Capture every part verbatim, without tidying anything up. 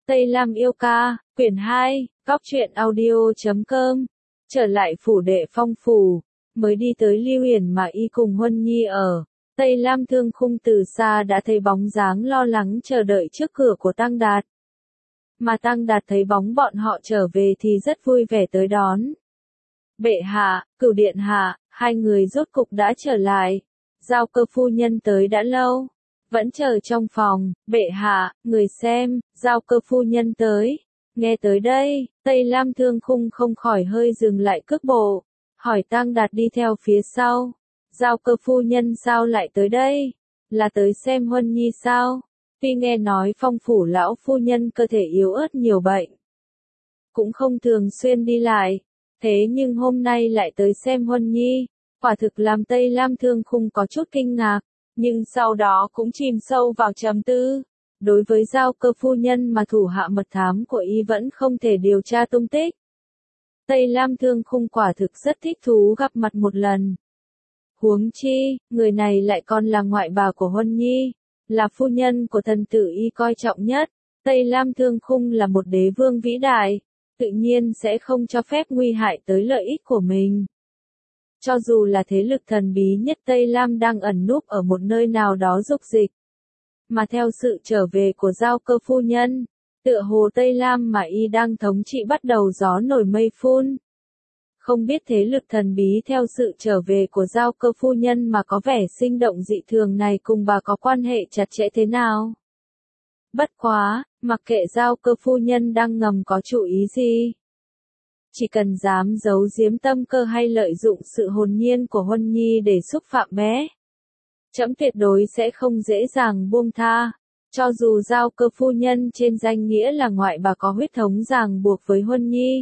Tây Lam yêu ca, quyển hai, góc truyện audio chấm com. Trở lại phủ đệ Phong phủ, mới đi tới Lưu Uyển mà y cùng Huân Nhi ở. Tây Lam Thương Khung từ xa đã thấy bóng dáng lo lắng chờ đợi trước cửa của Tăng Đạt. Mà Tăng Đạt thấy bóng bọn họ trở về thì rất vui vẻ tới đón. Bệ hạ, Cửu điện hạ, hai người rốt cục đã trở lại. Giao Cơ phu nhân tới đã lâu. Vẫn chờ trong phòng, bệ hạ, người xem, Giao Cơ phu nhân tới. Nghe tới đây, Tây Lam Thương Khung không khỏi hơi dừng lại cước bộ, hỏi Tăng Đạt đi theo phía sau. Giao Cơ phu nhân sao lại tới đây? Là tới xem Huân Nhi sao? Tuy nghe nói Phong phủ lão phu nhân cơ thể yếu ớt nhiều bệnh, cũng không thường xuyên đi lại, thế nhưng hôm nay lại tới xem Huân Nhi, quả thực làm Tây Lam Thương Khung có chút kinh ngạc, nhưng sau đó cũng chìm sâu vào trầm tư. Đối với Giao Cơ phu nhân mà thủ hạ mật thám của y vẫn không thể điều tra tung tích. Tây Lam Thương Khung quả thực rất thích thú gặp mặt một lần. Huống chi, người này lại còn là ngoại bà của Huân Nhi, là phu nhân của thần tử y coi trọng nhất. Tây Lam Thương Khung là một đế vương vĩ đại, tự nhiên sẽ không cho phép nguy hại tới lợi ích của mình. Cho dù là thế lực thần bí nhất Tây Lam đang ẩn núp ở một nơi nào đó dục dịch. Mà theo sự trở về của Giao Cơ phu nhân, tựa hồ Tây Lam mà y đang thống trị bắt đầu gió nổi mây phun. Không biết thế lực thần bí theo sự trở về của Giao Cơ phu nhân mà có vẻ sinh động dị thường này cùng bà có quan hệ chặt chẽ thế nào. Bất quá, mặc kệ Giao Cơ phu nhân đang ngầm có chủ ý gì. Chỉ cần dám giấu giếm tâm cơ hay lợi dụng sự hồn nhiên của Huân Nhi để xúc phạm bé, trẫm tuyệt đối sẽ không dễ dàng buông tha. Cho dù Giao Cơ phu nhân trên danh nghĩa là ngoại bà có huyết thống ràng buộc với Huân Nhi,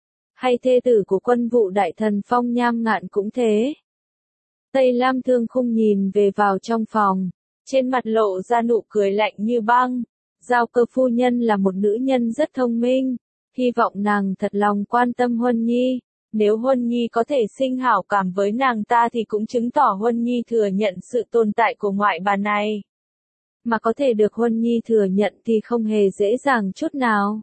hay thê tử của quân vụ đại thần Phong Nham Ngạn cũng thế. Tây Lam Thương Khung nhìn về vào trong phòng, trên mặt lộ ra nụ cười lạnh như băng. Giao Cơ phu nhân là một nữ nhân rất thông minh, hy vọng nàng thật lòng quan tâm Huân Nhi. Nếu Huân Nhi có thể sinh hảo cảm với nàng ta thì cũng chứng tỏ Huân Nhi thừa nhận sự tồn tại của ngoại bà này. Mà có thể được Huân Nhi thừa nhận thì không hề dễ dàng chút nào.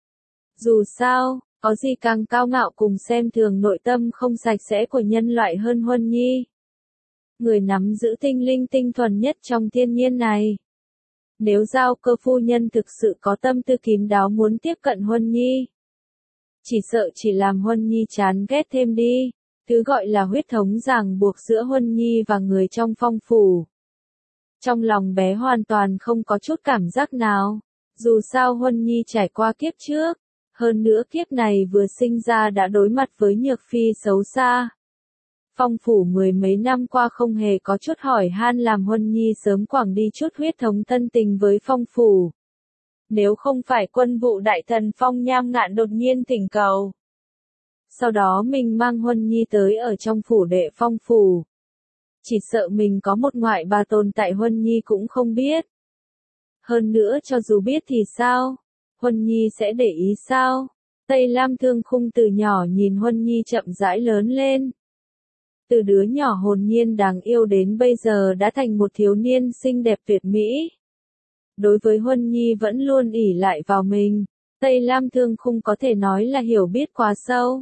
Dù sao, có gì càng cao ngạo cùng xem thường nội tâm không sạch sẽ của nhân loại hơn Huân Nhi. Người nắm giữ tinh linh tinh thuần nhất trong thiên nhiên này. Nếu Giao Cơ phu nhân thực sự có tâm tư kín đáo muốn tiếp cận Huân Nhi, chỉ sợ chỉ làm Huân Nhi chán ghét thêm đi. Thứ gọi là huyết thống ràng buộc giữa Huân Nhi và người trong Phong phủ. Trong lòng bé hoàn toàn không có chút cảm giác nào. Dù sao Huân Nhi trải qua kiếp trước, hơn nữa kiếp này vừa sinh ra đã đối mặt với nhược phi xấu xa. Phong phủ mười mấy năm qua không hề có chút hỏi han làm Huân Nhi sớm quẳng đi chút huyết thống thân tình với Phong phủ. Nếu không phải quân vụ đại thần Phong Nham Ngạn đột nhiên thỉnh cầu, sau đó mình mang Huân Nhi tới ở trong phủ đệ Phong phủ, chỉ sợ mình có một ngoại bà tồn tại Huân Nhi cũng không biết. Hơn nữa cho dù biết thì sao? Huân Nhi sẽ để ý sao? Tây Lam Thương Khung từ nhỏ nhìn Huân Nhi chậm rãi lớn lên. Từ đứa nhỏ hồn nhiên đáng yêu đến bây giờ đã thành một thiếu niên xinh đẹp tuyệt mỹ. Đối với Huân Nhi vẫn luôn ỷ lại vào mình, Tây Lam Thương Khung có thể nói là hiểu biết quá sâu.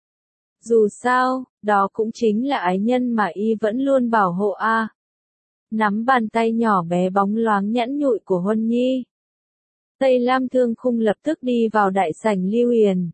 Dù sao, đó cũng chính là ái nhân mà y vẫn luôn bảo hộ a. À. Nắm bàn tay nhỏ bé bóng loáng nhẵn nhụi của Huân Nhi, Tây Lam Thương Khung lập tức đi vào đại sảnh Lưu Uyển.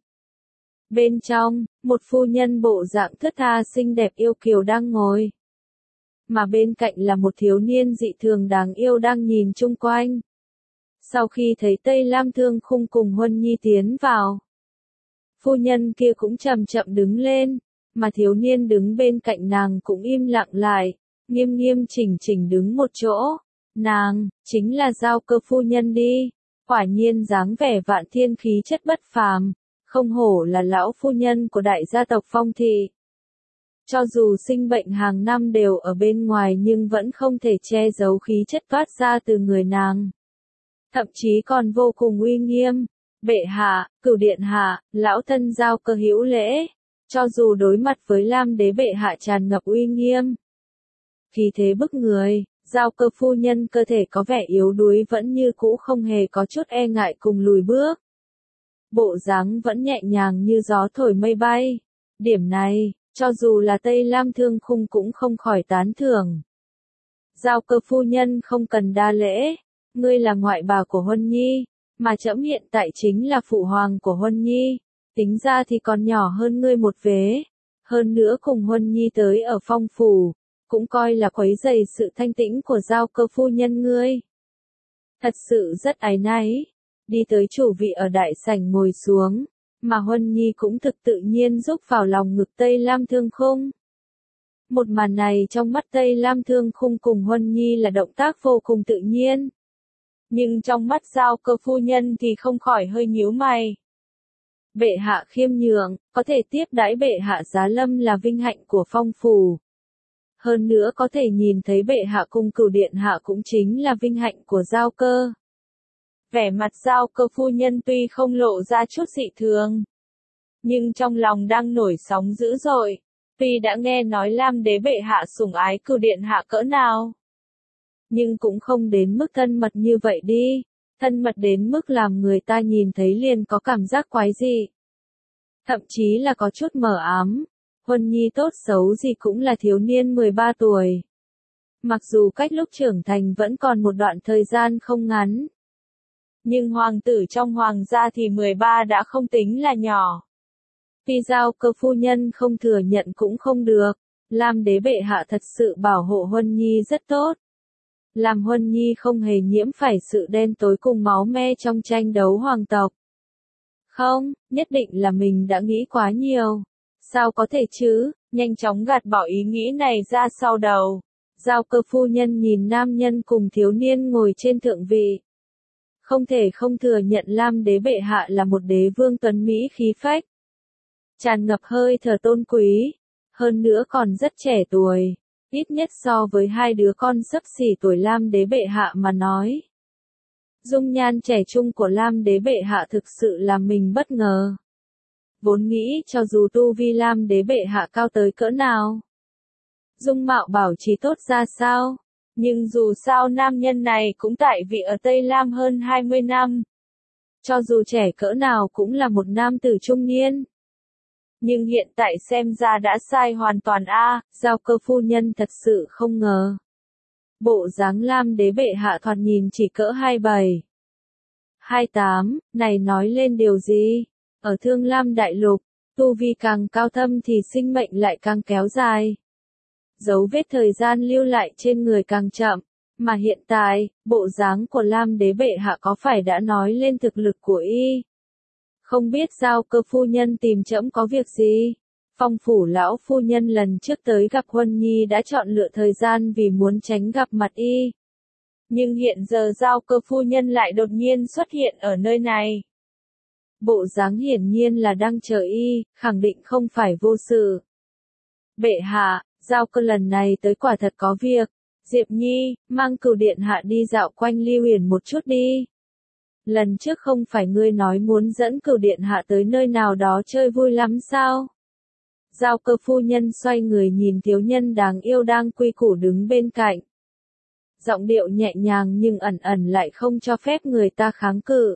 Bên trong, một phu nhân bộ dạng thướt tha xinh đẹp yêu kiều đang ngồi. Mà bên cạnh là một thiếu niên dị thường đáng yêu đang nhìn chung quanh. Sau khi thấy Tây Lam Thương Khung cùng Huân Nhi tiến vào, phu nhân kia cũng chậm chậm đứng lên, mà thiếu niên đứng bên cạnh nàng cũng im lặng lại, nghiêm nghiêm chỉnh chỉnh đứng một chỗ. Nàng, chính là Giao Cơ phu nhân đi, quả nhiên dáng vẻ vạn thiên khí chất bất phàm, không hổ là lão phu nhân của đại gia tộc Phong thị. Cho dù sinh bệnh hàng năm đều ở bên ngoài nhưng vẫn không thể che giấu khí chất toát ra từ người nàng. Thậm chí còn vô cùng uy nghiêm. Bệ hạ, Cửu điện hạ, lão thân Giao Cơ hữu lễ. Cho dù đối mặt với Lam đế bệ hạ tràn ngập uy nghiêm, khí thế bức người, Giao Cơ phu nhân cơ thể có vẻ yếu đuối vẫn như cũ không hề có chút e ngại cùng lùi bước. Bộ dáng vẫn nhẹ nhàng như gió thổi mây bay. Điểm này, cho dù là Tây Lam Thương Khung cũng không khỏi tán thưởng. Giao Cơ phu nhân không cần đa lễ, ngươi là ngoại bà của Huân Nhi, mà trẫm hiện tại chính là phụ hoàng của Huân Nhi, tính ra thì còn nhỏ hơn ngươi một vế, hơn nữa cùng Huân Nhi tới ở phong phủ, cũng coi là quấy rầy sự thanh tĩnh của Giao Cơ phu nhân ngươi. Thật sự rất áy náy, đi tới chủ vị ở đại sảnh ngồi xuống, mà Huân Nhi cũng thực tự nhiên rúc vào lòng ngực Tây Lam Thương Khung. Một màn này trong mắt Tây Lam Thương Khung cùng Huân Nhi là động tác vô cùng tự nhiên. Nhưng trong mắt Giao Cơ phu nhân thì không khỏi hơi nhíu mày. Bệ hạ khiêm nhường, có thể tiếp đãi bệ hạ giá lâm là vinh hạnh của phong phủ. Hơn nữa có thể nhìn thấy bệ hạ cùng cửu điện hạ cũng chính là vinh hạnh của Giao Cơ. Vẻ mặt Giao Cơ phu nhân tuy không lộ ra chút dị thường, nhưng trong lòng đang nổi sóng dữ dội. Tuy đã nghe nói Lam đế bệ hạ sủng ái cửu điện hạ cỡ nào, nhưng cũng không đến mức thân mật như vậy đi, thân mật đến mức làm người ta nhìn thấy liền có cảm giác quái dị. Thậm chí là có chút mờ ám, Huân Nhi tốt xấu gì cũng là thiếu niên mười ba tuổi. Mặc dù cách lúc trưởng thành vẫn còn một đoạn thời gian không ngắn, nhưng hoàng tử trong hoàng gia thì mười ba đã không tính là nhỏ. Tuy Giao Cơ phu nhân không thừa nhận cũng không được, Lam đế bệ hạ thật sự bảo hộ Huân Nhi rất tốt. Làm Huân Nhi không hề nhiễm phải sự đen tối cùng máu me trong tranh đấu hoàng tộc. Không, nhất định là mình đã nghĩ quá nhiều. Sao có thể chứ, nhanh chóng gạt bỏ ý nghĩ này ra sau đầu. Giao Cơ phu nhân nhìn nam nhân cùng thiếu niên ngồi trên thượng vị. Không thể không thừa nhận Lam đế bệ hạ là một đế vương tuấn mỹ khí phách. Tràn ngập hơi thở tôn quý, hơn nữa còn rất trẻ tuổi, ít nhất so với hai đứa con xấp xỉ tuổi Lam đế bệ hạ mà nói. Dung nhan trẻ trung của Lam đế bệ hạ thực sự làm mình bất ngờ. Vốn nghĩ cho dù tu vi Lam đế bệ hạ cao tới cỡ nào, dung mạo bảo trì tốt ra sao, nhưng dù sao nam nhân này cũng tại vị ở Tây Lam hơn hai mươi năm. Cho dù trẻ cỡ nào cũng là một nam tử trung niên. Nhưng hiện tại xem ra đã sai hoàn toàn a, à, Giao Cơ phu nhân thật sự không ngờ. Bộ dáng Lam đế bệ hạ thoạt nhìn chỉ cỡ hai bảy, hai tám, này nói lên điều gì? Ở Thương Lam đại lục, tu vi càng cao thâm thì sinh mệnh lại càng kéo dài. Dấu vết thời gian lưu lại trên người càng chậm, mà hiện tại, bộ dáng của Lam đế bệ hạ có phải đã nói lên thực lực của y? Không biết Giao Cơ phu nhân tìm trẫm có việc gì? Phong phủ lão phu nhân lần trước tới gặp Huân Nhi đã chọn lựa thời gian vì muốn tránh gặp mặt y. Nhưng hiện giờ Giao Cơ phu nhân lại đột nhiên xuất hiện ở nơi này. Bộ dáng hiển nhiên là đang chờ y, khẳng định không phải vô sự. Bệ hạ, Giao Cơ lần này tới quả thật có việc. Diệp Nhi, mang cửu điện hạ đi dạo quanh Lưu Huyền một chút đi. Lần trước không phải ngươi nói muốn dẫn cửu điện hạ tới nơi nào đó chơi vui lắm sao? Giao Cơ phu nhân xoay người nhìn thiếu nhân đáng yêu đang quy củ đứng bên cạnh. Giọng điệu nhẹ nhàng nhưng ẩn ẩn lại không cho phép người ta kháng cự.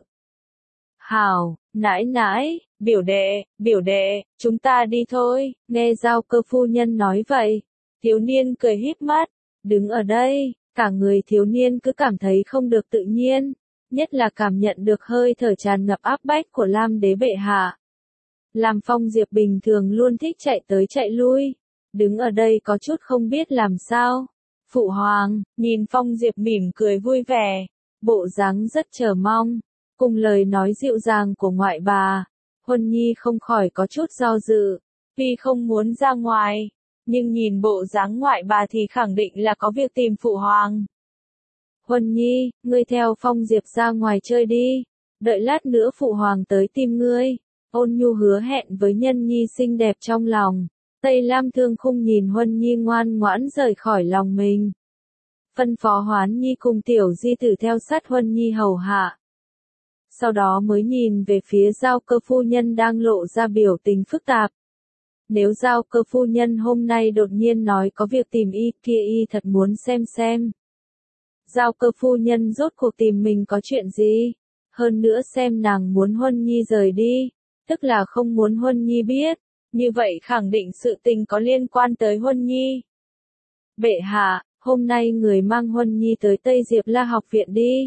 Hào, nãi nãi, biểu đệ, biểu đệ, chúng ta đi thôi. Nghe Giao Cơ phu nhân nói vậy, thiếu niên cười híp mắt, đứng ở đây, cả người thiếu niên cứ cảm thấy không được tự nhiên. Nhất là cảm nhận được hơi thở tràn ngập áp bách của Lam đế bệ hạ. Làm Phong Diệp bình thường luôn thích chạy tới chạy lui, đứng ở đây có chút không biết làm sao. Phụ hoàng, nhìn Phong Diệp mỉm cười vui vẻ, bộ dáng rất chờ mong, cùng lời nói dịu dàng của ngoại bà, Huân Nhi không khỏi có chút do dự, tuy không muốn ra ngoài, nhưng nhìn bộ dáng ngoại bà thì khẳng định là có việc tìm phụ hoàng. Huân Nhi, ngươi theo Phong Diệp ra ngoài chơi đi, đợi lát nữa phụ hoàng tới tìm ngươi. Ôn nhu hứa hẹn với nhân nhi xinh đẹp trong lòng. Tây Lam Thương Khung nhìn Huân Nhi ngoan ngoãn rời khỏi lòng mình. Phân phó Hoán Nhi cùng tiểu di tử theo sát Huân Nhi hầu hạ. Sau đó mới nhìn về phía Giao Cơ phu nhân đang lộ ra biểu tình phức tạp. Nếu Giao Cơ phu nhân hôm nay đột nhiên nói có việc tìm y kia y thật muốn xem xem. Giao Cơ phu nhân rốt cuộc tìm mình có chuyện gì? Hơn nữa xem nàng muốn Huân Nhi rời đi, tức là không muốn Huân Nhi biết, như vậy khẳng định sự tình có liên quan tới Huân Nhi. Bệ hạ, hôm nay người mang Huân Nhi tới Tây Diệp La học viện đi.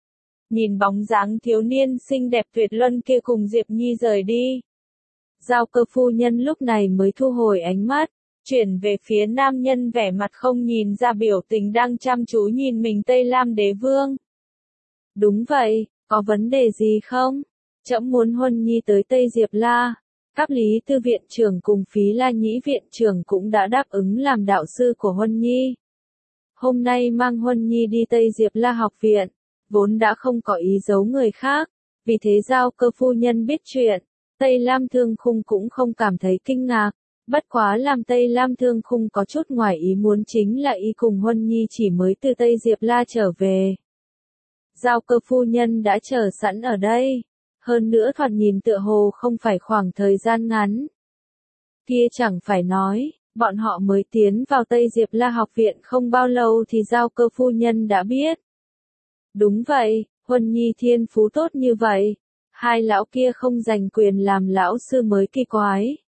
Nhìn bóng dáng thiếu niên xinh đẹp tuyệt luân kia cùng Diệp Nhi rời đi. Giao Cơ phu nhân lúc này mới thu hồi ánh mắt, chuyển về phía nam nhân vẻ mặt không nhìn ra biểu tình đang chăm chú nhìn mình Tây Lam đế vương. Đúng vậy, có vấn đề gì không? Trẫm muốn Huân Nhi tới Tây Diệp La. Các Lý Tư viện trưởng cùng Phí La Nhĩ viện trưởng cũng đã đáp ứng làm đạo sư của Huân Nhi. Hôm nay mang Huân Nhi đi Tây Diệp La học viện, vốn đã không có ý giấu người khác, vì thế Giao Cơ phu nhân biết chuyện, Tây Lam Thương Khung cũng không cảm thấy kinh ngạc, bất quá làm Tây Lam Thương Khung có chút ngoài ý muốn chính là y cùng Huân Nhi chỉ mới từ Tây Diệp La trở về. Giao Cơ phu nhân đã chờ sẵn ở đây, hơn nữa thoạt nhìn tựa hồ không phải khoảng thời gian ngắn. Kia chẳng phải nói, bọn họ mới tiến vào Tây Diệp La học viện không bao lâu thì Giao Cơ phu nhân đã biết. Đúng vậy, Huân Nhi thiên phú tốt như vậy, hai lão kia không giành quyền làm lão sư mới kỳ quái.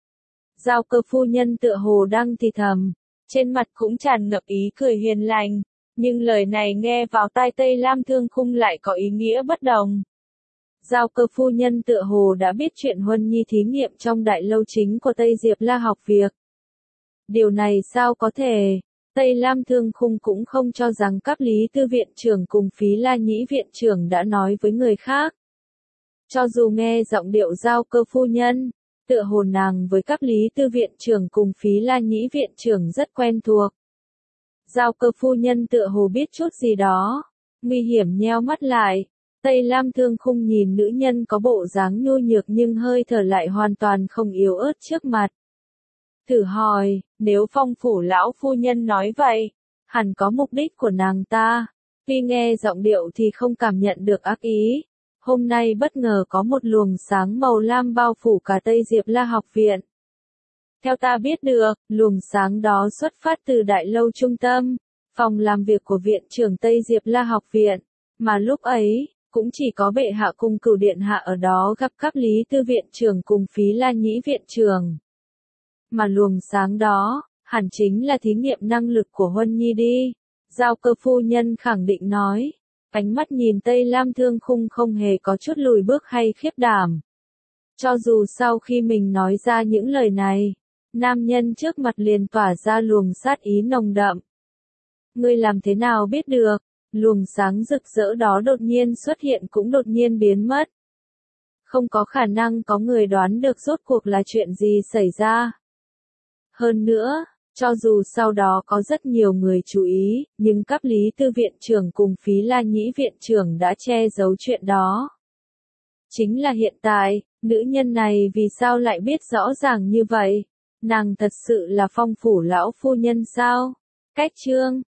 Giao Cơ phu nhân tựa hồ đang thì thầm, trên mặt cũng tràn ngập ý cười hiền lành, nhưng lời này nghe vào tai Tây Lam Thương Khung lại có ý nghĩa bất đồng. Giao Cơ phu nhân tựa hồ đã biết chuyện Huân Nhi thí nghiệm trong đại lâu chính của Tây Diệp La học việc. Điều này sao có thể? Tây Lam Thương Khung cũng không cho rằng các Lý Tư viện trưởng cùng Phí La Nhĩ viện trưởng đã nói với người khác. Cho dù nghe giọng điệu Giao Cơ phu nhân, tựa hồ nàng với các Lý Tư viện trưởng cùng Phí La Nhĩ viện trưởng rất quen thuộc. Giao Cơ phu nhân tựa hồ biết chút gì đó, nguy hiểm nheo mắt lại. Tây Lam Thương Khung nhìn nữ nhân có bộ dáng nhu nhược nhưng hơi thở lại hoàn toàn không yếu ớt trước mặt. Thử hỏi, nếu Phong phủ lão phu nhân nói vậy, hẳn có mục đích của nàng ta. Tuy nghe giọng điệu thì không cảm nhận được ác ý. Hôm nay bất ngờ có một luồng sáng màu lam bao phủ cả Tây Diệp La học viện. Theo ta biết được, luồng sáng đó xuất phát từ đại lâu trung tâm, phòng làm việc của viện trưởng Tây Diệp La học viện, mà lúc ấy, cũng chỉ có bệ hạ cùng Cửu điện hạ ở đó gặp các Lý Tư viện trưởng cùng Phí La Nhĩ viện trưởng. Mà luồng sáng đó, hẳn chính là thí nghiệm năng lực của Huân Nhi đi. Giao Cơ phu nhân khẳng định nói, ánh mắt nhìn Tây Lam Thương Khung không hề có chút lùi bước hay khiếp đảm. Cho dù sau khi mình nói ra những lời này, nam nhân trước mặt liền tỏa ra luồng sát ý nồng đậm. Ngươi làm thế nào biết được, luồng sáng rực rỡ đó đột nhiên xuất hiện cũng đột nhiên biến mất. Không có khả năng có người đoán được rốt cuộc là chuyện gì xảy ra. Hơn nữa, cho dù sau đó có rất nhiều người chú ý, nhưng các Lý Tư viện trưởng cùng Phí La Nhĩ viện trưởng đã che giấu chuyện đó. Chính là hiện tại, nữ nhân này vì sao lại biết rõ ràng như vậy? Nàng thật sự là Phong phủ lão phu nhân sao? Cách chương